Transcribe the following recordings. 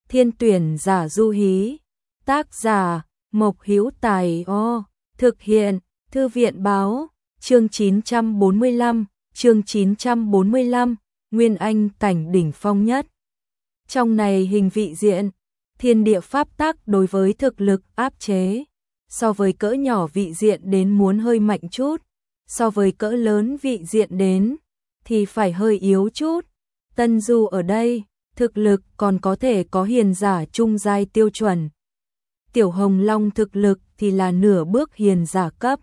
Thiên tuyển giả du hí. Tác giả Mộc Hữu Tài. Thực hiện Thư viện báo. Chương 945, Nguyên Anh cảnh đỉnh phong nhất. Trong này hình vị diện, thiên địa pháp tắc đối với thực lực áp chế. So với cỡ nhỏ vị diện đến muốn hơi mạnh chút, so với cỡ lớn vị diện đến thì phải hơi yếu chút. Tân Du ở đây, thực lực còn có thể có hiền giả trung giai tiêu chuẩn. Tiểu Hồng Long thực lực thì là nửa bước hiền giả cấp,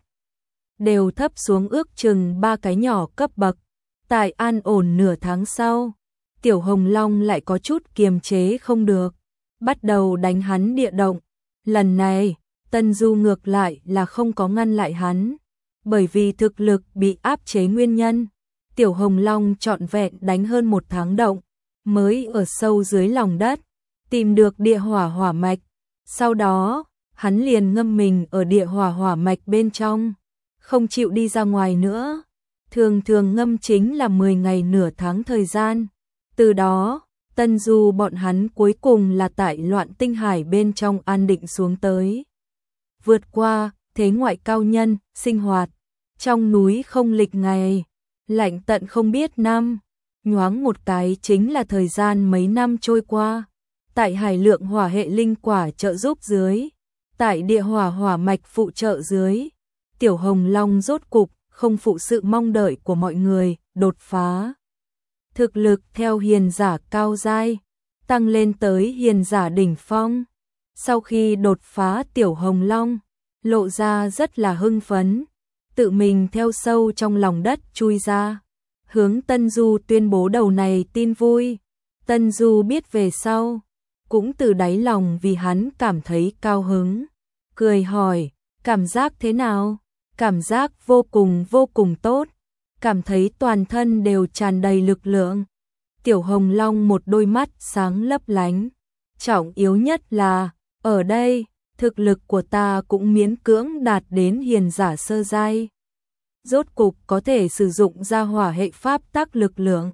đều thấp xuống ước chừng 3 cái nhỏ cấp bậc. Tại an ổn nửa tháng sau, Tiểu Hồng Long lại có chút kiềm chế không được, bắt đầu đánh hắn địa động. Lần này, Tân Du ngược lại là không có ngăn lại hắn, bởi vì thực lực bị áp chế nguyên nhân. Tiểu Hồng Long trọn vẹn đánh hơn 1 tháng động, mới ở sâu dưới lòng đất tìm được địa hỏa hỏa mạch. Sau đó, hắn liền ngâm mình ở địa hỏa hỏa mạch bên trong, không chịu đi ra ngoài nữa. Thường thường ngâm chính là 10 ngày nửa tháng thời gian. Từ đó, Tân Du bọn hắn cuối cùng là tại Loạn Tinh Hải bên trong an định xuống tới. Vượt qua thế ngoại cao nhân, sinh hoạt trong núi không lịch ngày, lạnh tận không biết năm, nhoáng một cái chính là thời gian mấy năm trôi qua. Tại hải lượng hỏa hệ linh quả trợ giúp dưới, tại địa hỏa hỏa mạch phụ trợ dưới, Tiểu Hồng Long rốt cục không phụ sự mong đợi của mọi người, đột phá. Thực lực theo hiền giả cao giai, tăng lên tới hiền giả đỉnh phong. Sau khi đột phá, Tiểu Hồng Long lộ ra rất là hưng phấn, tự mình theo sâu trong lòng đất chui ra, hướng Tân Du tuyên bố đầu này tin vui. Tân Du biết về sau, cũng từ đáy lòng vì hắn cảm thấy cao hứng, cười hỏi, cảm giác thế nào? Cảm giác vô cùng tốt, cảm thấy toàn thân đều tràn đầy lực lượng. Tiểu Hồng Long một đôi mắt sáng lấp lánh, trọng yếu nhất là, ở đây, thực lực của ta cũng miễn cưỡng đạt đến hiền giả sơ giai. Rốt cục có thể sử dụng ra hỏa hệ pháp tắc lực lượng.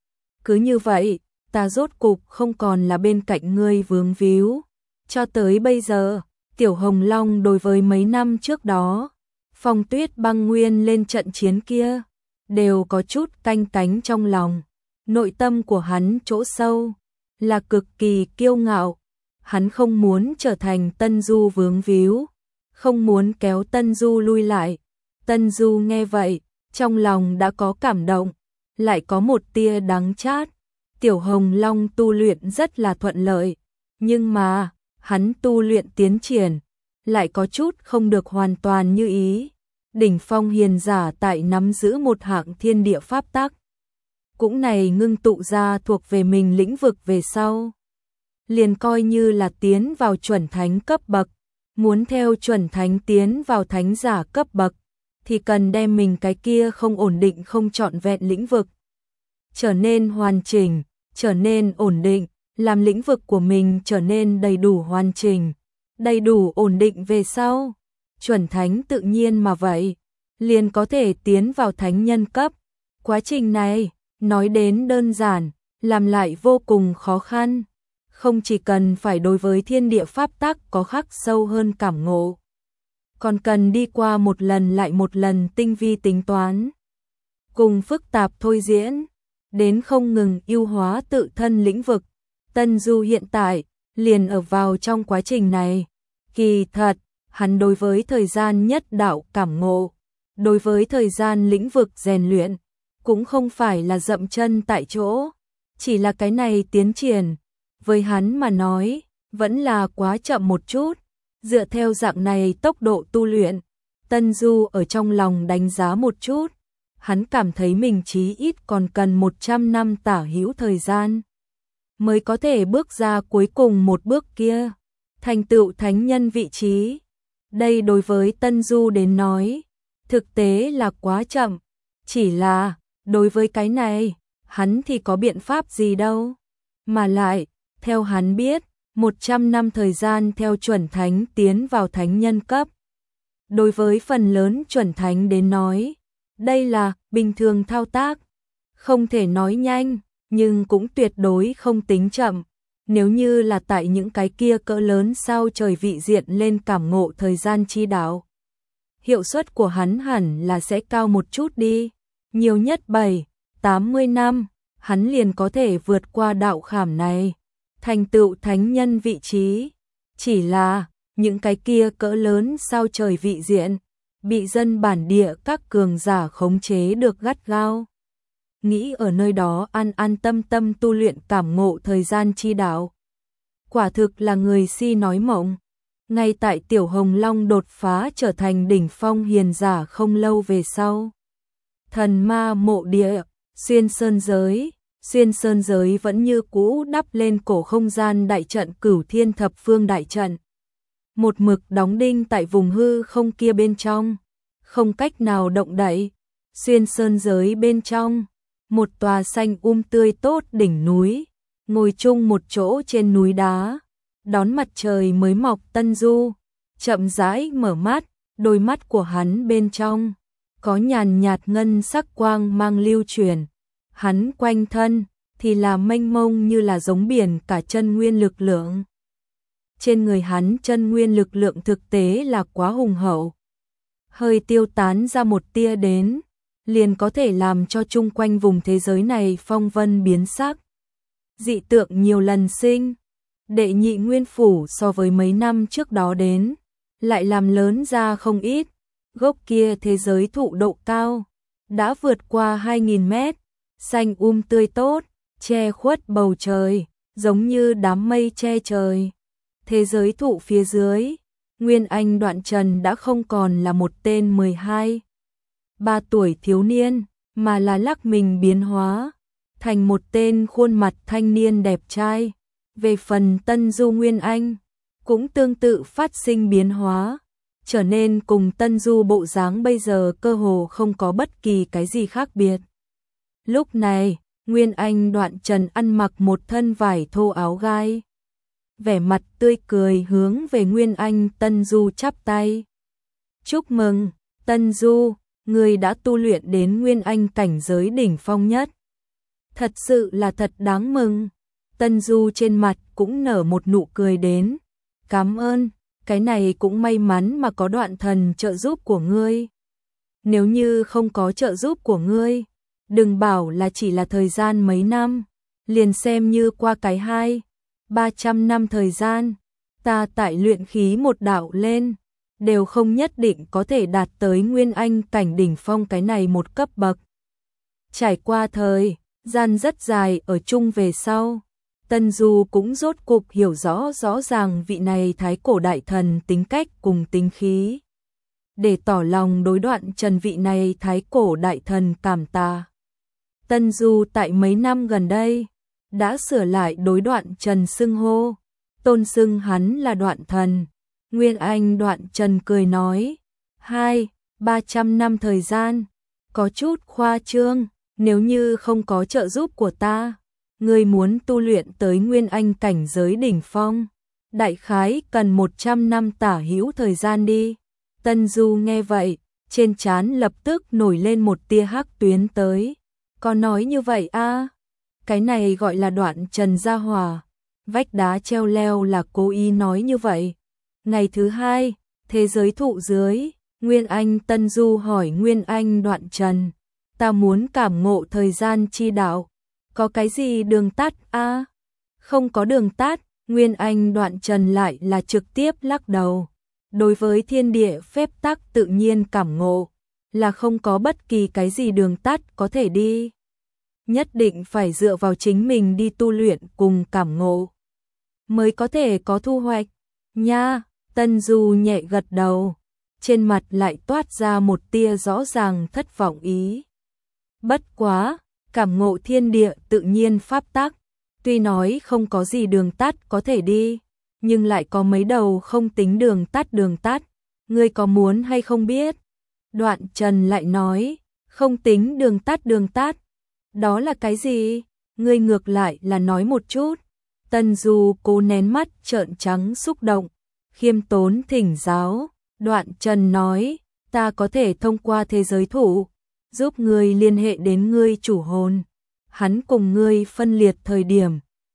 Cứ như vậy, ta rốt cục không còn là bên cạnh ngươi vướng víu. Cho tới bây giờ, Tiểu Hồng Long đối với mấy năm trước đó, Phong Tuyết Băng Nguyên lên trận chiến kia, đều có chút canh cánh trong lòng. Nội tâm của hắn chỗ sâu là cực kỳ kiêu ngạo, hắn không muốn trở thành Tân Du vướng víu, không muốn kéo Tân Du lui lại. Tân Du nghe vậy, trong lòng đã có cảm động, lại có một tia đắng chát. Tiểu Hồng Long tu luyện rất là thuận lợi, nhưng mà, hắn tu luyện tiến triển, lại có chút không được hoàn toàn như ý. Đỉnh phong hiền giả tại nắm giữ một hạng thiên địa pháp tắc, cũng này ngưng tụ ra thuộc về mình lĩnh vực về sau, liền coi như là tiến vào chuẩn thánh cấp bậc. Muốn theo chuẩn thánh tiến vào thánh giả cấp bậc, thì cần đem mình cái kia không ổn định không trọn vẹn lĩnh vực trở nên hoàn chỉnh, trở nên ổn định, làm lĩnh vực của mình trở nên đầy đủ hoàn chỉnh, đầy đủ ổn định về sau, chuẩn thánh tự nhiên mà vậy, liền có thể tiến vào thánh nhân cấp. Quá trình này, nói đến đơn giản, làm lại vô cùng khó khăn, không chỉ cần phải đối với thiên địa pháp tắc có khắc sâu hơn cảm ngộ, còn cần đi qua một lần lại một lần tinh vi tính toán, cùng phức tạp thôi diễn, đến không ngừng ưu hóa tự thân lĩnh vực. Tân Du hiện tại liền ở vào trong quá trình này. Kỳ thật, hắn đối với thời gian nhất đạo cảm ngộ, đối với thời gian lĩnh vực rèn luyện, cũng không phải là dậm chân tại chỗ, chỉ là cái này tiến triển, với hắn mà nói, vẫn là quá chậm một chút. Dựa theo dạng này tốc độ tu luyện, Tân Du ở trong lòng đánh giá một chút, hắn cảm thấy mình chí ít còn cần 100 năm tả hữu thời gian, mới có thể bước ra cuối cùng một bước kia, thành tựu thánh nhân vị trí. Đây đối với Tân Du đến nói, thực tế là quá chậm, chỉ là, đối với cái này, hắn thì có biện pháp gì đâu. Mà lại, theo hắn biết, 100 năm thời gian theo chuẩn thánh tiến vào thánh nhân cấp. Đối với phần lớn chuẩn thánh đến nói, đây là bình thường thao tác, không thể nói nhanh, nhưng cũng tuyệt đối không tính chậm. Nếu như là tại những cái kia cỡ lớn sao trời vị diện lên cảm ngộ thời gian chi đạo, hiệu suất của hắn hẳn là sẽ cao một chút đi, nhiều nhất 7-80 năm, hắn liền có thể vượt qua đạo khảm này, thành tựu thánh nhân vị trí. Chỉ là, những cái kia cỡ lớn sao trời vị diện, bị dân bản địa các cường giả khống chế được gắt gao. Nghĩ ở nơi đó an an tâm tâm tu luyện cảm ngộ thời gian chi đạo. Quả thực là người si nói mộng. Ngay tại Tiểu Hồng Long đột phá trở thành đỉnh phong hiền giả không lâu về sau. Thần ma mộ địa, xuyên sơn giới vẫn như cũ đắp lên cổ không gian đại trận Cửu Thiên Thập Phương đại trận. Một mực đóng đinh tại vùng hư không kia bên trong, không cách nào động đậy. Xuyên sơn giới bên trong, một tòa xanh tươi tốt đỉnh núi, ngồi chung một chỗ trên núi đá, đón mặt trời mới mọc. Tân Du chậm rãi mở mắt, đôi mắt của hắn bên trong có nhàn nhạt ngân sắc quang mang lưu truyền, hắn quanh thân thì là mênh mông như là giống biển cả chân nguyên lực lượng. Trên người hắn chân nguyên lực lượng thực tế là quá hùng hậu, hơi tiêu tán ra một tia đến, liền có thể làm cho chung quanh vùng thế giới này phong vân biến sắc. Dị tượng nhiều lần sinh, Đệ Nhị Nguyên Phủ so với mấy năm trước đó đến, lại làm lớn ra không ít, gốc kia thế giới thụ độ cao, đã vượt qua 2.000 mét, xanh tươi tốt, che khuất bầu trời, giống như đám mây che trời. Thế giới thụ phía dưới, Nguyên Anh Đoạn Trần đã không còn là một tên 12-3 tuổi thiếu niên, mà là lắc mình biến hóa thành một tên khuôn mặt thanh niên đẹp trai. Về phần Tân Du Nguyên Anh, cũng tương tự phát sinh biến hóa, trở nên cùng Tân Du bộ dáng bây giờ cơ hồ không có bất kỳ cái gì khác biệt. Lúc này, Nguyên Anh Đoạn Trần ăn mặc một thân vải thô áo gai, vẻ mặt tươi cười hướng về Nguyên Anh Tân Du chắp tay. Chúc mừng, Tân Du, ngươi đã tu luyện đến Nguyên Anh cảnh giới đỉnh phong nhất. Thật sự là thật đáng mừng. Tân Du trên mặt cũng nở một nụ cười đến. Cảm ơn, cái này cũng may mắn mà có Đoạn Thần trợ giúp của ngươi. Nếu như không có trợ giúp của ngươi, đừng bảo là chỉ là thời gian mấy năm, liền xem như qua cái 200-300 năm thời gian, ta tại luyện khí một đạo lên, đều không nhất định có thể đạt tới Nguyên Anh cảnh đỉnh phong cái này một cấp bậc. Trải qua thời gian rất dài ở chung về sau, Tân Du cũng rốt cục hiểu rõ ràng vị này thái cổ đại thần tính cách cùng tính khí. Để tỏ lòng đối Đoạn Trần vị này thái cổ đại thần cảm tạ, Tân Du tại mấy năm gần đây đã sửa lại đối Đoạn Trần xưng hô, tôn xưng hắn là Đoạn Thần. Nguyên Anh Đoạn Trần cười nói, 200-300 năm thời gian, có chút khoa trương, nếu như không có trợ giúp của ta, ngươi muốn tu luyện tới Nguyên Anh cảnh giới đỉnh phong, đại khái cần 100 năm tả hữu thời gian đi. Tân Du nghe vậy, trên trán lập tức nổi lên một tia hắc tuyến tới. Có nói như vậy a? Cái này gọi là Đoạn Trần gia hòa, vách đá treo leo là cố ý nói như vậy. Ngày thứ hai, thế giới thụ dưới, Nguyên Anh Tân Du hỏi Nguyên Anh Đoạn Trần, ta muốn cảm ngộ thời gian chi đạo, có cái gì đường tắt a? Không có đường tắt. Nguyên Anh Đoạn Trần lại là trực tiếp lắc đầu. Đối với thiên địa phép tắc tự nhiên cảm ngộ, là không có bất kỳ cái gì đường tắt có thể đi. Nhất định phải dựa vào chính mình đi tu luyện cùng cảm ngộ, mới có thể có thu hoạch. Nha, Tân Du nhẹ gật đầu, trên mặt lại toát ra một tia rõ ràng thất vọng ý. Bất quá, cảm ngộ thiên địa tự nhiên pháp tắc, tuy nói không có gì đường tắt có thể đi, nhưng lại có mấy đầu không tính đường tắt, ngươi có muốn hay không biết? Đoạn Trần lại nói, không tính đường tắt, đó là cái gì? Ngươi ngược lại là nói một chút. Tân Du cố nén mắt trợn trắng xúc động, khiêm tốn thỉnh giáo. Đoạn Trần nói, ta có thể thông qua thế giới thụ, giúp ngươi liên hệ đến ngươi chủ hồn. Hắn cùng ngươi phân liệt thời điểm,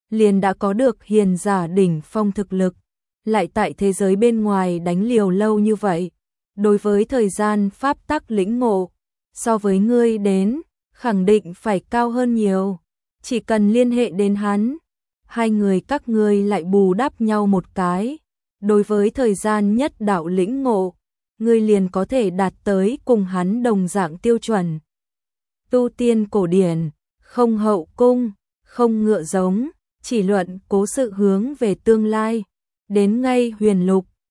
liền đã có được hiền giả đỉnh phong thực lực, lại tại thế giới bên ngoài đánh liều lâu như vậy, đối với thời gian pháp tắc lĩnh ngộ, so với ngươi đến, khẳng định phải cao hơn nhiều, chỉ cần liên hệ đến hắn, hai người các ngươi lại bù đắp nhau một cái, đối với thời gian nhất đạo lĩnh ngộ, ngươi liền có thể đạt tới cùng hắn đồng dạng tiêu chuẩn. Tu tiên cổ điển, không hậu cung, không ngựa giống, chỉ luận cố sự hướng về tương lai, đến ngay huyền lục,